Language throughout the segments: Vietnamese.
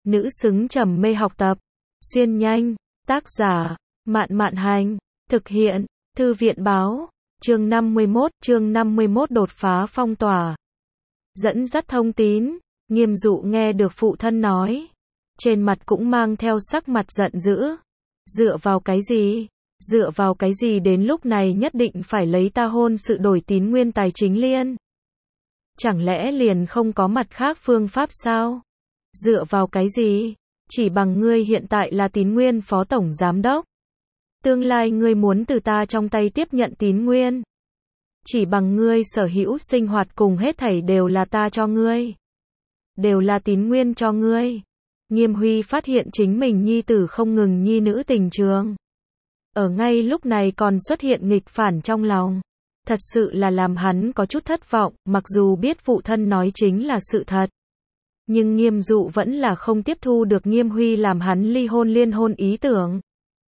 nữ xứng trầm mê học tập. Xuyên nhanh, tác giả, Mạn Mạn Hành, thực hiện, Thư viện báo, chương 51 đột phá phong tỏa. Dẫn dắt thông tín, Nghiêm Dụ nghe được phụ thân nói. Trên mặt cũng mang theo sắc mặt giận dữ. Dựa vào cái gì? Dựa vào cái gì đến lúc này nhất định phải lấy ta hôn sự đổi tín nguyên tài chính liên? Chẳng lẽ liền không có mặt khác phương pháp sao? Dựa vào cái gì? Chỉ bằng ngươi hiện tại là tín nguyên phó tổng giám đốc. Tương lai ngươi muốn từ ta trong tay tiếp nhận tín nguyên. Chỉ bằng ngươi sở hữu sinh hoạt cùng hết thảy đều là ta cho ngươi. Đều là tín nguyên cho ngươi. Nghiêm Huy phát hiện chính mình nhi tử không ngừng nhi nữ tình trường. Ở ngay lúc này còn xuất hiện nghịch phản trong lòng. Thật sự là làm hắn có chút thất vọng, mặc dù biết phụ thân nói chính là sự thật. Nhưng Nghiêm Dụ vẫn là không tiếp thu được Nghiêm Huy làm hắn ly hôn liên hôn ý tưởng.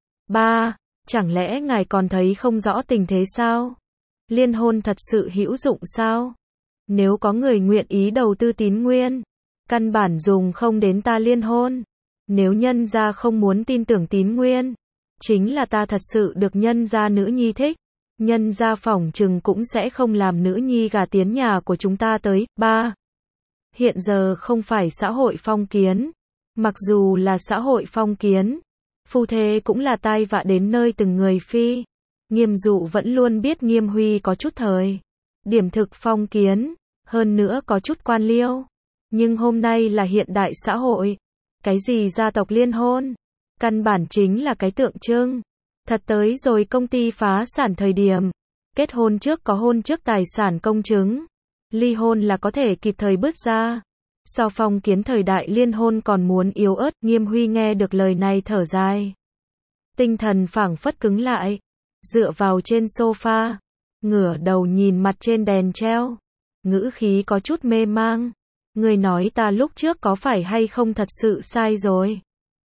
Ba, chẳng lẽ ngài còn thấy không rõ tình thế sao? Liên hôn thật sự hữu dụng sao? Nếu có người nguyện ý đầu tư tín nguyên, căn bản dùng không đến ta liên hôn. Nếu nhân gia không muốn tin tưởng tín nguyên, chính là ta thật sự được nhân gia nữ nhi thích. Nhân gia phỏng chừng cũng sẽ không làm nữ nhi gả tiến nhà của chúng ta tới. Ba, hiện giờ không phải xã hội phong kiến. Mặc dù là xã hội phong kiến, phu thê cũng là tai vạ đến nơi từng người phi. Nghiêm Dụ vẫn luôn biết Nghiêm Huy có chút thời điểm thực phong kiến, hơn nữa có chút quan liêu. Nhưng hôm nay là hiện đại xã hội. Cái gì gia tộc liên hôn? Căn bản chính là cái tượng trưng. Thật tới rồi công ty phá sản thời điểm. Kết hôn trước có hôn trước tài sản công chứng. Ly hôn là có thể kịp thời bứt ra. So phong kiến thời đại liên hôn còn muốn yếu ớt. Nghiêm Huy nghe được lời này thở dài. Tinh thần phảng phất cứng lại. Dựa vào trên sofa. Ngửa đầu nhìn mặt trên đèn treo. Ngữ khí có chút mê mang. Người nói ta lúc trước có phải hay không thật sự sai rồi?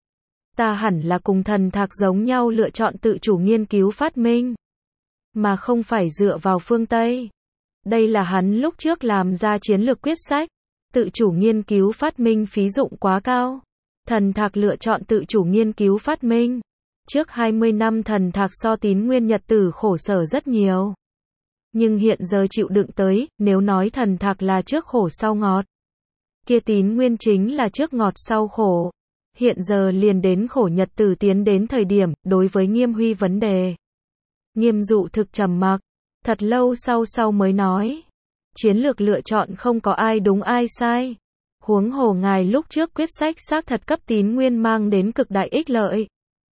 Ta hẳn là cùng Thần Thạc giống nhau lựa chọn tự chủ nghiên cứu phát minh. Mà không phải dựa vào phương Tây. Đây là hắn lúc trước làm ra chiến lược quyết sách. Tự chủ nghiên cứu phát minh phí dụng quá cao. Thần Thạc lựa chọn tự chủ nghiên cứu phát minh. Trước 20 năm Thần Thạc so tín nguyên nhật tử khổ sở rất nhiều. Nhưng hiện giờ chịu đựng tới, nếu nói Thần Thạc là trước khổ sau ngọt. Kia tín nguyên chính là trước ngọt sau khổ. Hiện giờ liền đến khổ nhật tử tiến đến thời điểm, đối với Nghiêm Huy vấn đề. Nghiêm Dụ thực trầm mặc, thật lâu sau mới nói. Chiến lược lựa chọn không có ai đúng ai sai. Huống hồ ngài lúc trước quyết sách xác thật cấp tín nguyên mang đến cực đại ích lợi.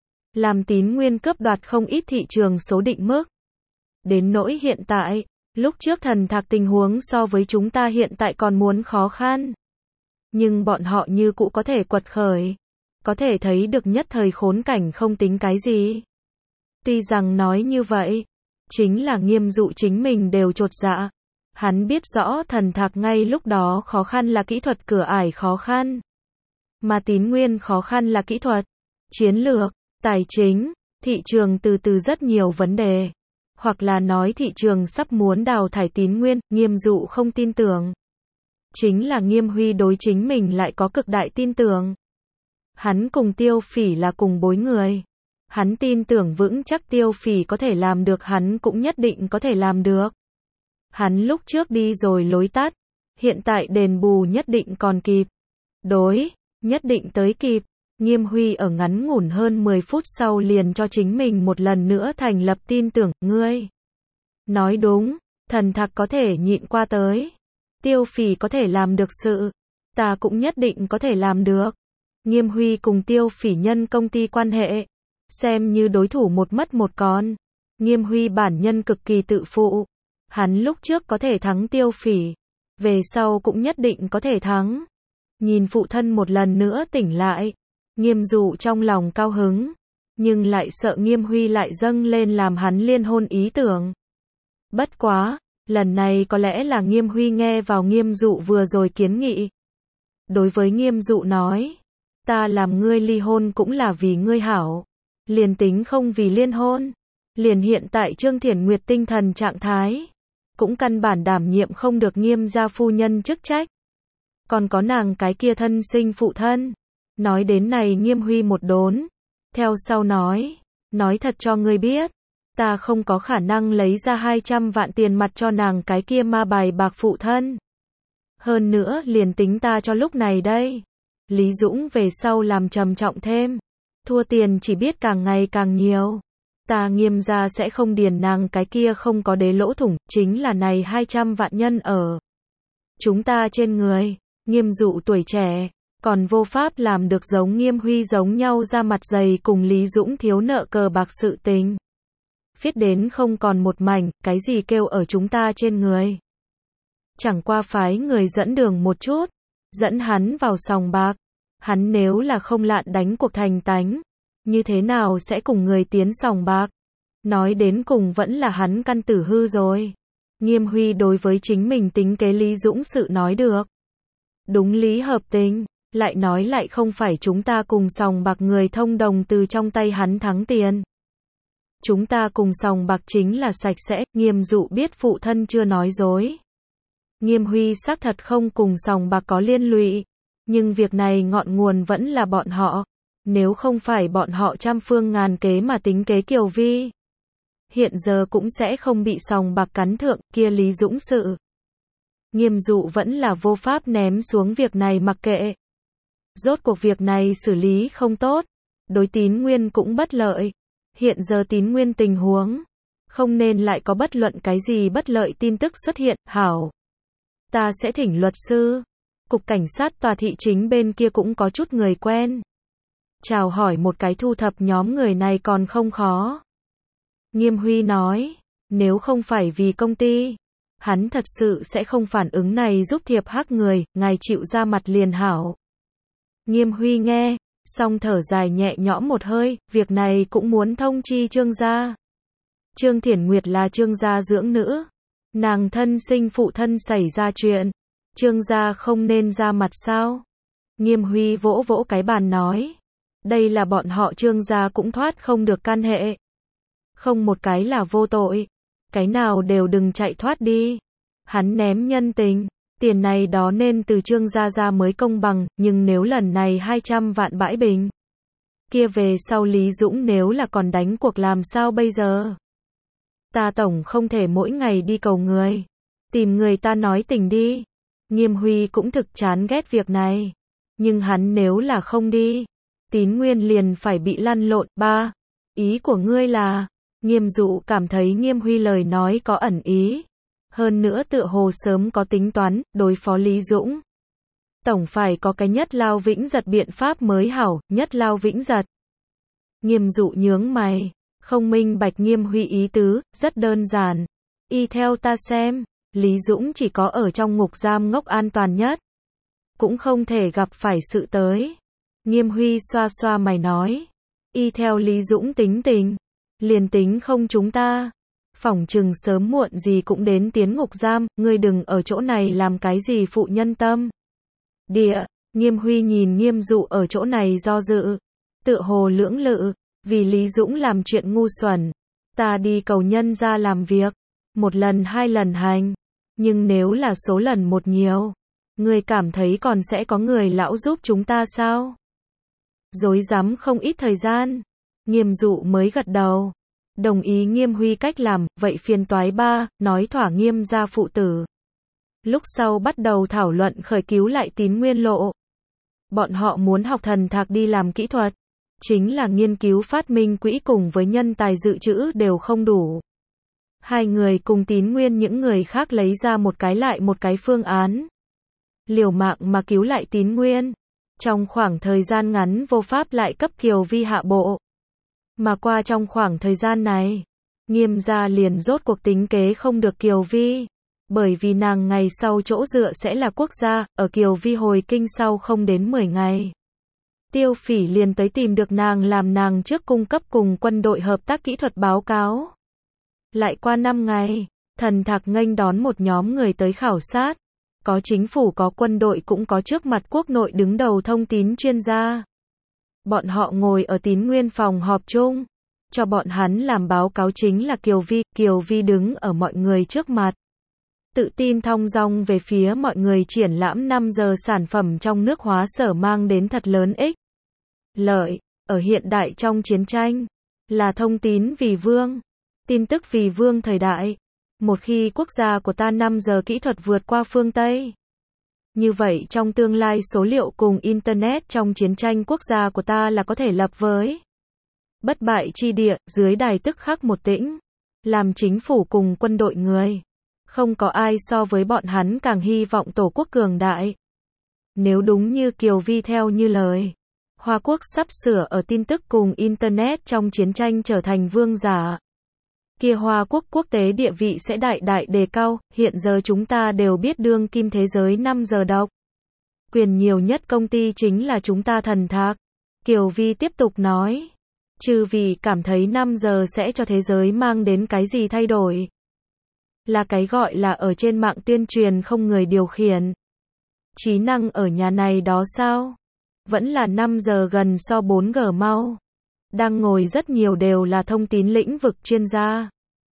Làm tín nguyên cướp đoạt không ít thị trường số định mức. Đến nỗi hiện tại, lúc trước Thần Thạc tình huống so với chúng ta hiện tại còn muốn khó khăn. Nhưng bọn họ như cũ có thể quật khởi. Có thể thấy được nhất thời khốn cảnh không tính cái gì. Tuy rằng nói như vậy, chính là Nghiêm Dụ chính mình đều chột dạ. Hắn biết rõ Thần Thạc ngay lúc đó khó khăn là kỹ thuật cửa ải khó khăn. Mà tín nguyên khó khăn là kỹ thuật, chiến lược, tài chính, thị trường từ từ rất nhiều vấn đề. Hoặc là nói thị trường sắp muốn đào thải tín nguyên, Nghiêm Dụ không tin tưởng. Chính là Nghiêm Huy đối chính mình lại có cực đại tin tưởng. Hắn cùng Tiêu Phỉ là cùng bối người. Hắn tin tưởng vững chắc Tiêu Phỉ có thể làm được, hắn cũng nhất định có thể làm được. Hắn lúc trước đi rồi lối tắt, hiện tại đền bù nhất định còn kịp. Đối, nhất định tới kịp. Nghiêm Huy ở ngắn ngủn hơn 10 phút sau liền cho chính mình một lần nữa thành lập tin tưởng, ngươi. Nói đúng, Thần Thạc có thể nhịn qua tới. Tiêu Phỉ có thể làm được sự, ta cũng nhất định có thể làm được. Nghiêm Huy cùng Tiêu Phỉ nhân công ty quan hệ, xem như đối thủ một mất một còn. Nghiêm Huy bản nhân cực kỳ tự phụ. Hắn lúc trước có thể thắng Tiêu Phỉ, về sau cũng nhất định có thể thắng. Nhìn phụ thân một lần nữa tỉnh lại, Nghiêm Dụ trong lòng cao hứng, nhưng lại sợ Nghiêm Huy lại dâng lên làm hắn liên hôn ý tưởng. Bất quá, lần này có lẽ là Nghiêm Huy nghe vào Nghiêm Dụ vừa rồi kiến nghị. Đối với Nghiêm Dụ nói, ta làm ngươi ly hôn cũng là vì ngươi hảo. Liền tính không vì liên hôn, liền hiện tại Trương Thiển Nguyệt tinh thần trạng thái, cũng căn bản đảm nhiệm không được Nghiêm gia phu nhân chức trách. Còn có nàng cái kia thân sinh phụ thân, Nói đến này Nghiêm Huy một đốn. Theo sau nói thật cho ngươi biết. Ta không có khả năng lấy ra 200 vạn tiền mặt cho nàng cái kia ma bài bạc phụ thân. Hơn nữa liền tính ta cho lúc này đây. Lý Dũng về sau làm trầm trọng thêm. Thua tiền chỉ biết càng ngày càng nhiều. Ta Nghiêm gia sẽ không điền nàng cái kia không có đế lỗ thủng, chính là này 200 vạn nhân ở chúng ta trên người. Nghiêm Dụ tuổi trẻ, còn vô pháp làm được giống Nghiêm Huy giống nhau ra mặt dày cùng Lý Dũng thiếu nợ cờ bạc sự tình. Viết đến không còn một mảnh, cái gì kêu ở chúng ta trên người. Chẳng qua phái người dẫn đường một chút, dẫn hắn vào sòng bạc. Hắn nếu là không lạn đánh cuộc thành tánh, như thế nào sẽ cùng người tiến sòng bạc? Nói đến cùng vẫn là hắn căn tử hư rồi. Nghiêm Huy đối với chính mình tính kế Lý Dũng sự nói được. Đúng lý hợp tình, lại nói lại không phải chúng ta cùng sòng bạc người thông đồng từ trong tay hắn thắng tiền. Chúng ta cùng sòng bạc chính là sạch sẽ, Nghiêm Dụ biết phụ thân chưa nói dối. Nghiêm Huy xác thật không cùng sòng bạc có liên lụy, nhưng việc này ngọn nguồn vẫn là bọn họ. Nếu không phải bọn họ trăm phương ngàn kế mà tính kế Kiều Vi, hiện giờ cũng sẽ không bị sòng bạc cắn thượng kia Lý Dũng sự. Nghiêm Dụ vẫn là vô pháp ném xuống việc này mặc kệ. Rốt cuộc việc này xử lý không tốt, đối Tín Nguyên cũng bất lợi. Hiện giờ Tín Nguyên tình huống, không nên lại có bất luận cái gì bất lợi tin tức xuất hiện. Hảo, ta sẽ thỉnh luật sư. Cục cảnh sát tòa thị chính bên kia cũng có chút người quen. Chào hỏi một cái thu thập nhóm người này còn không khó. Nghiêm Huy nói, nếu không phải vì công ty, hắn thật sự sẽ không phản ứng này giúp thiệp hắc người, ngài chịu ra mặt liền hảo. Nghiêm Huy nghe, xong thở dài nhẹ nhõm một hơi, việc này cũng muốn thông chi Trương gia. Trương Thiển Nguyệt là Trương gia dưỡng nữ. Nàng thân sinh phụ thân xảy ra chuyện. Trương gia không nên ra mặt sao? Nghiêm Huy vỗ vỗ cái bàn nói. Đây là bọn họ Trương gia cũng thoát không được can hệ. Không một cái là vô tội. Cái nào đều đừng chạy thoát đi. Hắn ném nhân tình. Tiền này đó nên từ Trương gia ra mới công bằng, nhưng nếu lần này 200 vạn bãi bình. Kia về sau Lý Dũng nếu là còn đánh cuộc làm sao bây giờ? Ta tổng không thể mỗi ngày đi cầu người. Tìm người ta nói tình đi. Nghiêm Huy cũng thực chán ghét việc này. Nhưng hắn nếu là không đi, Tín Nguyên liền phải bị lăn lộn. Ba, ý của ngươi là, Nghiêm Dụ cảm thấy Nghiêm Huy lời nói có ẩn ý. Hơn nữa tựa hồ sớm có tính toán, đối phó Lý Dũng. Tổng phải có cái nhất lao vĩnh giật biện pháp mới hảo, nhất lao vĩnh giật. Nghiêm Dụ nhướng mày, không minh bạch Nghiêm Huy ý tứ, rất đơn giản. Y theo ta xem, Lý Dũng chỉ có ở trong ngục giam ngốc an toàn nhất. Cũng không thể gặp phải sự tới. Nghiêm Huy xoa xoa mày nói. Y theo Lý Dũng tính tình. Liền tính không chúng ta. Phỏng chừng sớm muộn gì cũng đến tiến ngục giam. Ngươi đừng ở chỗ này làm cái gì phụ nhân tâm. Địa, Nghiêm Huy nhìn Nghiêm Dụ ở chỗ này do dự. Tựa hồ lưỡng lự. Vì Lý Dũng làm chuyện ngu xuẩn. Ta đi cầu nhân ra làm việc. Một lần hai lần hành. Nhưng nếu là số lần một nhiều, ngươi cảm thấy còn sẽ có người lão giúp chúng ta sao? Dối rắm không ít thời gian. Nghiêm Dụ mới gật đầu. Đồng ý Nghiêm Huy cách làm, vậy phiền toái ba, nói thỏa Nghiêm gia phụ tử. Lúc sau bắt đầu thảo luận khởi cứu lại Tín Nguyên lộ. Bọn họ muốn học thần thạc đi làm kỹ thuật. Chính là nghiên cứu phát minh quỹ cùng với nhân tài dự trữ đều không đủ. Hai người cùng Tín Nguyên những người khác lấy ra một cái lại một cái phương án. Liều mạng mà cứu lại Tín Nguyên. Trong khoảng thời gian ngắn vô pháp lại cấp Kiều Vi hạ bộ. Mà qua trong khoảng thời gian này, Nghiêm gia liền rốt cuộc tính kế không được Kiều Vi. Bởi vì nàng ngày sau chỗ dựa sẽ là quốc gia, ở Kiều Vi hồi kinh sau không đến 10 ngày. Tiêu Phỉ liền tới tìm được nàng làm nàng trước cung cấp cùng quân đội hợp tác kỹ thuật báo cáo. Lại qua 5 ngày, thần thạc nghênh đón một nhóm người tới khảo sát. Có chính phủ có quân đội cũng có trước mặt quốc nội đứng đầu thông tín chuyên gia. Bọn họ ngồi ở Tín Nguyên phòng họp chung. Cho bọn hắn làm báo cáo chính là Kiều Vi đứng ở mọi người trước mặt. Tự tin thong dong về phía mọi người triển lãm 5 giờ sản phẩm trong nước hóa sở mang đến thật lớn ích. lợi, ở hiện đại trong chiến tranh, là thông tín vì vương, tin tức vì vương thời đại. Một khi quốc gia của ta 5 giờ kỹ thuật vượt qua phương Tây, như vậy trong tương lai số liệu cùng Internet trong chiến tranh quốc gia của ta là có thể lập với bất bại chi địa, dưới đài tức khắc một tĩnh, làm chính phủ cùng quân đội người. Không có ai so với bọn hắn càng hy vọng tổ quốc cường đại. Nếu đúng như Kiều Vi theo như lời, Hoa Quốc sắp sửa ở tin tức cùng Internet trong chiến tranh trở thành vương giả, kia Hoa Quốc quốc tế địa vị sẽ đại đại đề cao. Hiện giờ chúng ta đều biết đương kim thế giới 5 giờ độc quyền nhiều nhất công ty chính là chúng ta thần thác. Kiều Vi tiếp tục nói, trừ vì cảm thấy 5 giờ sẽ cho thế giới mang đến cái gì thay đổi, là cái gọi là ở trên mạng tuyên truyền không người điều khiển trí năng ở nhà này đó sao? Vẫn là 5 giờ gần so 4G mau. Đang ngồi rất nhiều đều là thông tín lĩnh vực chuyên gia.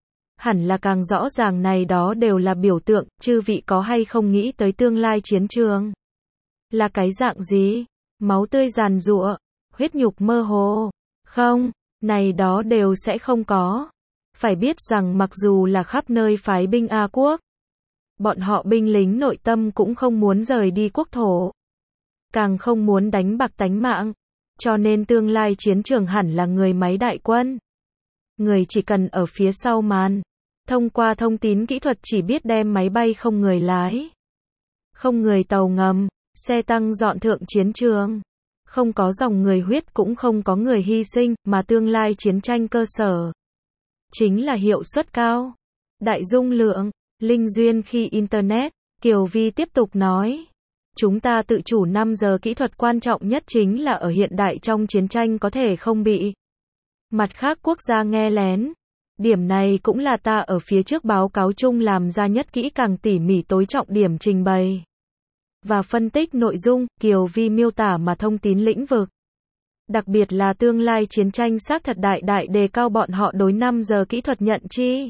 Hẳn là càng rõ ràng này đó đều là biểu tượng, chư vị có hay không nghĩ tới tương lai chiến trường? Là cái dạng gì? Máu tươi giàn giụa, huyết nhục mơ hồ. Không, này đó đều sẽ không có. Phải biết rằng mặc dù là khắp nơi phái binh A quốc, bọn họ binh lính nội tâm cũng không muốn rời đi quốc thổ, càng không muốn đánh bạc tánh mạng. Cho nên tương lai chiến trường hẳn là người máy đại quân. Người chỉ cần ở phía sau màn, thông qua thông tín kỹ thuật chỉ biết đem máy bay không người lái, không người tàu ngầm, xe tăng dọn thượng chiến trường. Không có dòng người huyết cũng không có người hy sinh, mà tương lai chiến tranh cơ sở chính là hiệu suất cao, đại dung lượng, linh duyên khi Internet. Kiều Vi tiếp tục nói, chúng ta tự chủ 5 giờ kỹ thuật quan trọng nhất chính là ở hiện đại trong chiến tranh có thể không bị mặt khác quốc gia nghe lén. Điểm này cũng là ta ở phía trước báo cáo chung làm ra nhất kỹ càng tỉ mỉ tối trọng điểm trình bày và phân tích nội dung. Kiều Vi miêu tả mà thông tín lĩnh vực, đặc biệt là tương lai chiến tranh xác thật đại đại đề cao bọn họ đối 5 giờ kỹ thuật nhận chi.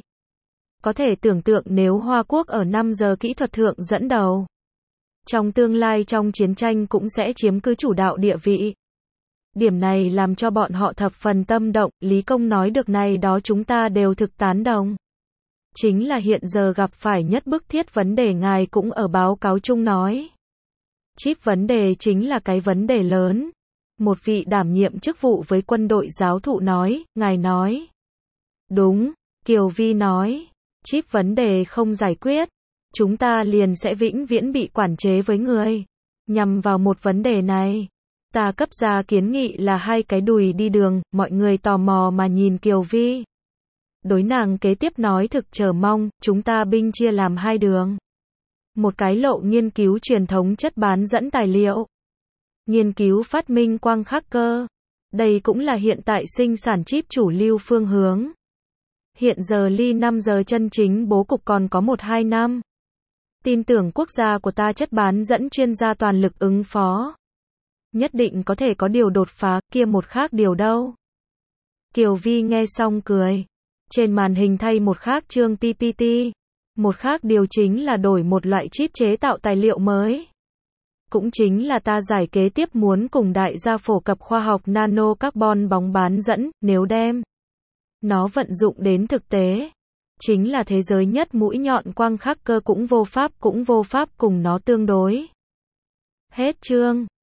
Có thể tưởng tượng nếu Hoa Quốc ở 5 giờ kỹ thuật thượng dẫn đầu, trong tương lai trong chiến tranh cũng sẽ chiếm cứ chủ đạo địa vị. Điểm này làm cho bọn họ thập phần tâm động. Lý Công nói được này đó chúng ta đều thực tán đồng. Chính là hiện giờ gặp phải nhất bức thiết vấn đề, ngài cũng ở báo cáo chung nói. Chip vấn đề chính là cái vấn đề lớn. Một vị đảm nhiệm chức vụ với quân đội giáo thụ nói, ngài nói. Đúng, Kiều Vi nói, chip vấn đề không giải quyết, chúng ta liền sẽ vĩnh viễn bị quản chế với người. Nhằm vào một vấn đề này, ta cấp ra kiến nghị là 2 cái đùi đi đường. Mọi người tò mò mà nhìn Kiều Vi. Đối nàng kế tiếp nói thực chờ mong. Chúng ta binh chia làm 2 đường. Một cái lộ nghiên cứu truyền thống chất bán dẫn tài liệu, nghiên cứu phát minh quang khắc cơ. Đây cũng là hiện tại sinh sản chip chủ lưu phương hướng. Hiện giờ ly 5 giờ chân chính bố cục còn có 1-2 năm. Tin tưởng quốc gia của ta chất bán dẫn chuyên gia toàn lực ứng phó, nhất định có thể có điều đột phá. Kia một khác điều đâu? Kiều Vi nghe xong cười. Trên màn hình thay một khác chương PPT. Một khác điều chính là đổi một loại chip chế tạo tài liệu mới. Cũng chính là ta giải kế tiếp muốn cùng đại gia phổ cập khoa học nano carbon bóng bán dẫn. Nếu đem nó vận dụng đến thực tế, chính là thế giới nhất mũi nhọn quang khắc cơ cũng vô pháp cùng nó tương đối. Hết chương.